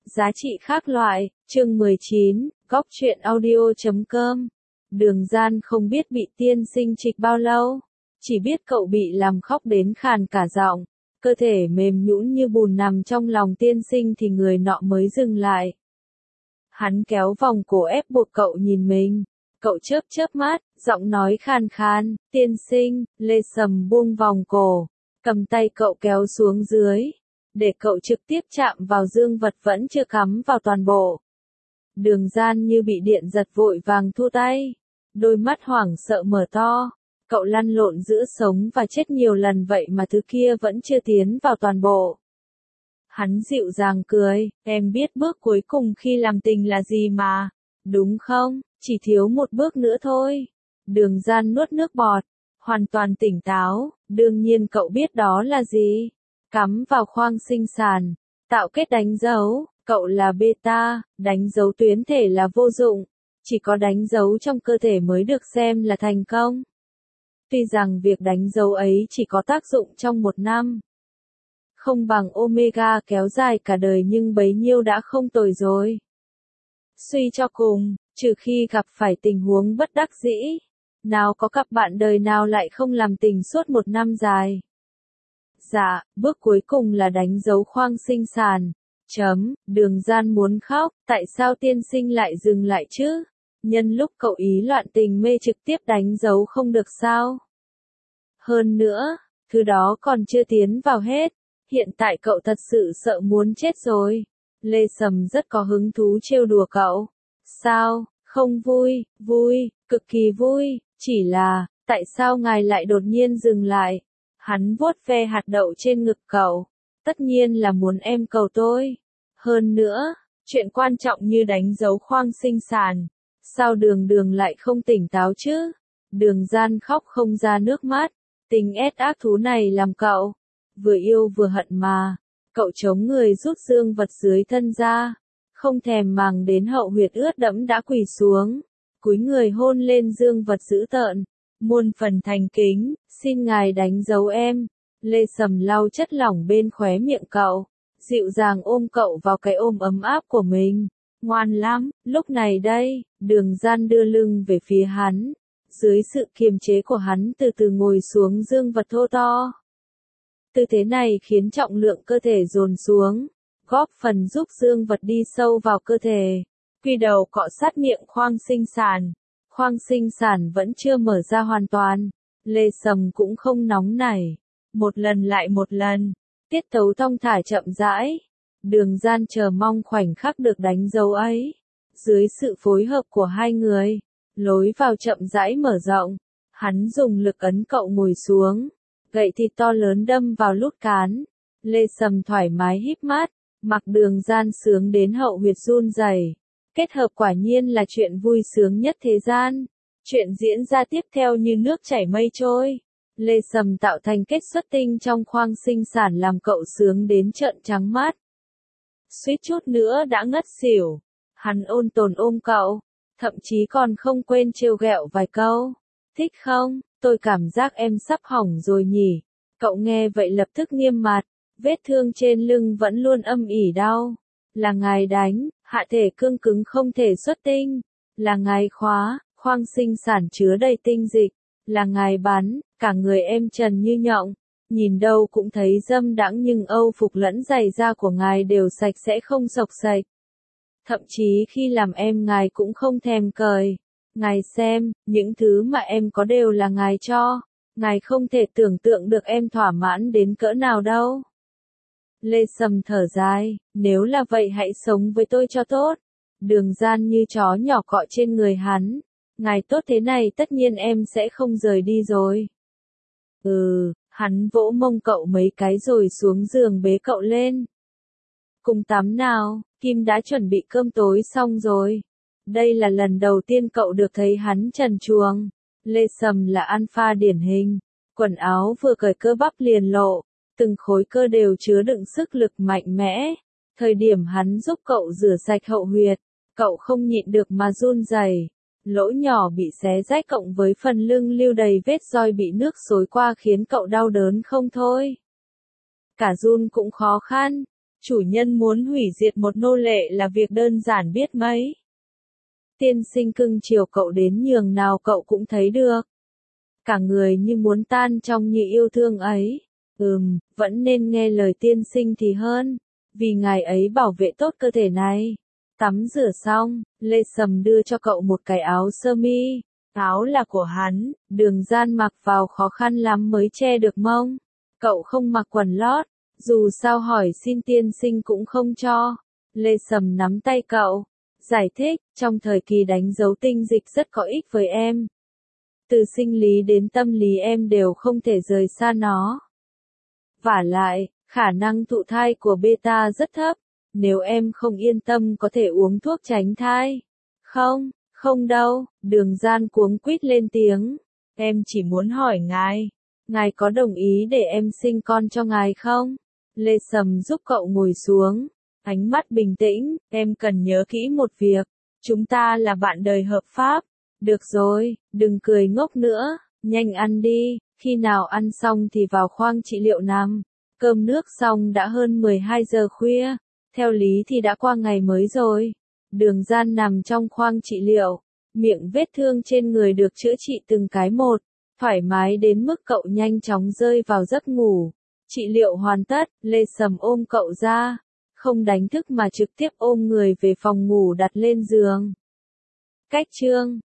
Giá trị khác loại, chương 19, góc truyện audio.com. Đường Gian không biết bị tiên sinh trịch bao lâu, chỉ biết cậu bị làm khóc đến khàn cả giọng, cơ thể mềm nhũn như bùn nằm trong lòng tiên sinh thì người nọ mới dừng lại. Hắn kéo vòng cổ ép buộc cậu nhìn mình, cậu chớp chớp mắt, giọng nói khàn khàn, tiên sinh. Lê Sầm buông vòng cổ, cầm tay cậu kéo xuống dưới, để cậu trực tiếp chạm vào dương vật vẫn chưa cắm vào toàn bộ. Đường Gian như bị điện giật vội vàng thua tay, đôi mắt hoảng sợ mở to, cậu lăn lộn giữa sống và chết nhiều lần vậy mà thứ kia vẫn chưa tiến vào toàn bộ. Hắn dịu dàng cười, em biết bước cuối cùng khi làm tình là gì mà, đúng không, chỉ thiếu một bước nữa thôi. Đường Gian nuốt nước bọt, hoàn toàn tỉnh táo, đương nhiên cậu biết đó là gì. Cắm vào khoang sinh sản, tạo kết đánh dấu, cậu là beta, đánh dấu tuyến thể là vô dụng, chỉ có đánh dấu trong cơ thể mới được xem là thành công. Tuy rằng việc đánh dấu ấy chỉ có tác dụng trong 1 năm, không bằng Omega kéo dài cả đời nhưng bấy nhiêu đã không tồi rồi. Suy cho cùng, trừ khi gặp phải tình huống bất đắc dĩ, nào có cặp bạn đời nào lại không làm tình suốt 1 năm dài. Dạ, bước cuối cùng là đánh dấu khoang sinh sản. Đường Gian muốn khóc, tại sao tiên sinh lại dừng lại chứ? Nhân lúc cậu ý loạn tình mê trực tiếp đánh dấu không được sao? Hơn nữa, thứ đó còn chưa tiến vào hết, hiện tại cậu thật sự sợ muốn chết rồi. Lê Sầm rất có hứng thú trêu đùa cậu. Sao, không vui, vui, cực kỳ vui, chỉ là, tại sao ngài lại đột nhiên dừng lại? Hắn vuốt ve hạt đậu trên ngực cậu. Tất nhiên là muốn em cầu tôi. Hơn nữa, chuyện quan trọng như đánh dấu khoang sinh sản. Sao đường lại không tỉnh táo chứ? Đường Gian khóc không ra nước mắt. Tình ác thú này làm cậu vừa yêu vừa hận mà. Cậu chống người rút dương vật dưới thân ra, không thèm màng đến hậu huyệt ướt đẫm đã quỳ xuống, cúi người hôn lên dương vật dữ tợn. Muôn phần thành kính, xin ngài đánh dấu em. Lê Sầm lau chất lỏng bên khóe miệng cậu, dịu dàng ôm cậu vào cái ôm ấm áp của mình. Ngoan lắm, lúc này đây, Đường Gian đưa lưng về phía hắn, dưới sự kiềm chế của hắn từ từ ngồi xuống dương vật thô to. Tư thế này khiến trọng lượng cơ thể dồn xuống, góp phần giúp dương vật đi sâu vào cơ thể. Quy đầu cọ sát miệng khoang sinh sản. Khoang sinh sản vẫn chưa mở ra hoàn toàn. Lê Sầm cũng không nóng nảy. Một lần lại một lần. Tiết tấu thong thả chậm rãi. Đường Gian chờ mong khoảnh khắc được đánh dấu ấy. Dưới sự phối hợp của hai người, lối vào chậm rãi mở rộng. Hắn dùng lực ấn cậu ngồi xuống. Gậy thịt to lớn đâm vào lút cán. Lê Sầm thoải mái híp mắt, mặc Đường Gian sướng đến hậu huyệt run rẩy. Kết hợp quả nhiên là chuyện vui sướng nhất thế gian. Chuyện diễn ra tiếp theo như nước chảy mây trôi. Lê Sầm tạo thành kết xuất tinh trong khoang sinh sản làm cậu sướng đến trợn trắng mắt. Suýt chút nữa đã ngất xỉu. Hắn ôn tồn ôm cậu, thậm chí còn không quên trêu ghẹo vài câu. Thích không? Tôi cảm giác em sắp hỏng rồi nhỉ. Cậu nghe vậy lập tức nghiêm mặt, vết thương trên lưng vẫn luôn âm ỉ đau. Là ngài đánh, hạ thể cương cứng không thể xuất tinh. Là ngài khóa, khoang sinh sản chứa đầy tinh dịch. Là ngài bắn, cả người em trần như nhộng. Nhìn đâu cũng thấy dâm đãng nhưng âu phục lẫn giày da của ngài đều sạch sẽ không xộc xệch. Thậm chí khi làm em ngài cũng không thèm cởi. Ngài xem, những thứ mà em có đều là ngài cho. Ngài không thể tưởng tượng được em thỏa mãn đến cỡ nào đâu. Lê Sầm thở dài, nếu là vậy hãy sống với tôi cho tốt. Đường Gian như chó nhỏ cọ trên người hắn. Ngài tốt thế này tất nhiên em sẽ không rời đi rồi. Hắn vỗ mông cậu mấy cái rồi xuống giường bế cậu lên. Cùng tắm nào, Kim đã chuẩn bị cơm tối xong rồi. Đây là lần đầu tiên cậu được thấy hắn trần truồng. Lê Sầm là alpha điển hình. Quần áo vừa cởi cơ bắp liền lộ. Từng khối cơ đều chứa đựng sức lực mạnh mẽ. Thời điểm hắn giúp cậu rửa sạch hậu huyệt, cậu không nhịn được mà run rẩy. Lỗ nhỏ bị xé rách cộng với phần lưng lưu đầy vết roi bị nước xối qua khiến cậu đau đớn không thôi. Cả run cũng khó khăn. Chủ nhân muốn hủy diệt một nô lệ là việc đơn giản biết mấy. Tiên sinh cưng chiều cậu đến nhường nào cậu cũng thấy được. Cả người như muốn tan trong như yêu thương ấy. Vẫn nên nghe lời tiên sinh thì hơn. Vì ngài ấy bảo vệ tốt cơ thể này. Tắm rửa xong, Lê Sầm đưa cho cậu một cái áo sơ mi. Áo là của hắn, Đường Gian mặc vào khó khăn lắm mới che được mông. Cậu không mặc quần lót, dù sao hỏi xin tiên sinh cũng không cho. Lê Sầm nắm tay cậu, giải thích, trong thời kỳ đánh dấu tinh dịch rất có ích với em. Từ sinh lý đến tâm lý em đều không thể rời xa nó. Vả lại, khả năng thụ thai của beta rất thấp, nếu em không yên tâm có thể uống thuốc tránh thai. Không, không đâu, Đường Gian cuống quýt lên tiếng. Em chỉ muốn hỏi ngài có đồng ý để em sinh con cho ngài không? Lê Sầm giúp cậu ngồi xuống, ánh mắt bình tĩnh, em cần nhớ kỹ một việc, chúng ta là bạn đời hợp pháp. Được rồi, đừng cười ngốc nữa, nhanh ăn đi, khi nào ăn xong thì vào khoang trị liệu nằm. Cơm nước xong đã hơn 12 giờ khuya, theo lý thì đã qua ngày mới rồi. Đường Gian nằm trong khoang trị liệu, miệng vết thương trên người được chữa trị từng cái một, thoải mái đến mức cậu nhanh chóng rơi vào giấc ngủ. Trị liệu hoàn tất, Lê Sầm ôm cậu ra, không đánh thức mà trực tiếp ôm người về phòng ngủ đặt lên giường. Cách chương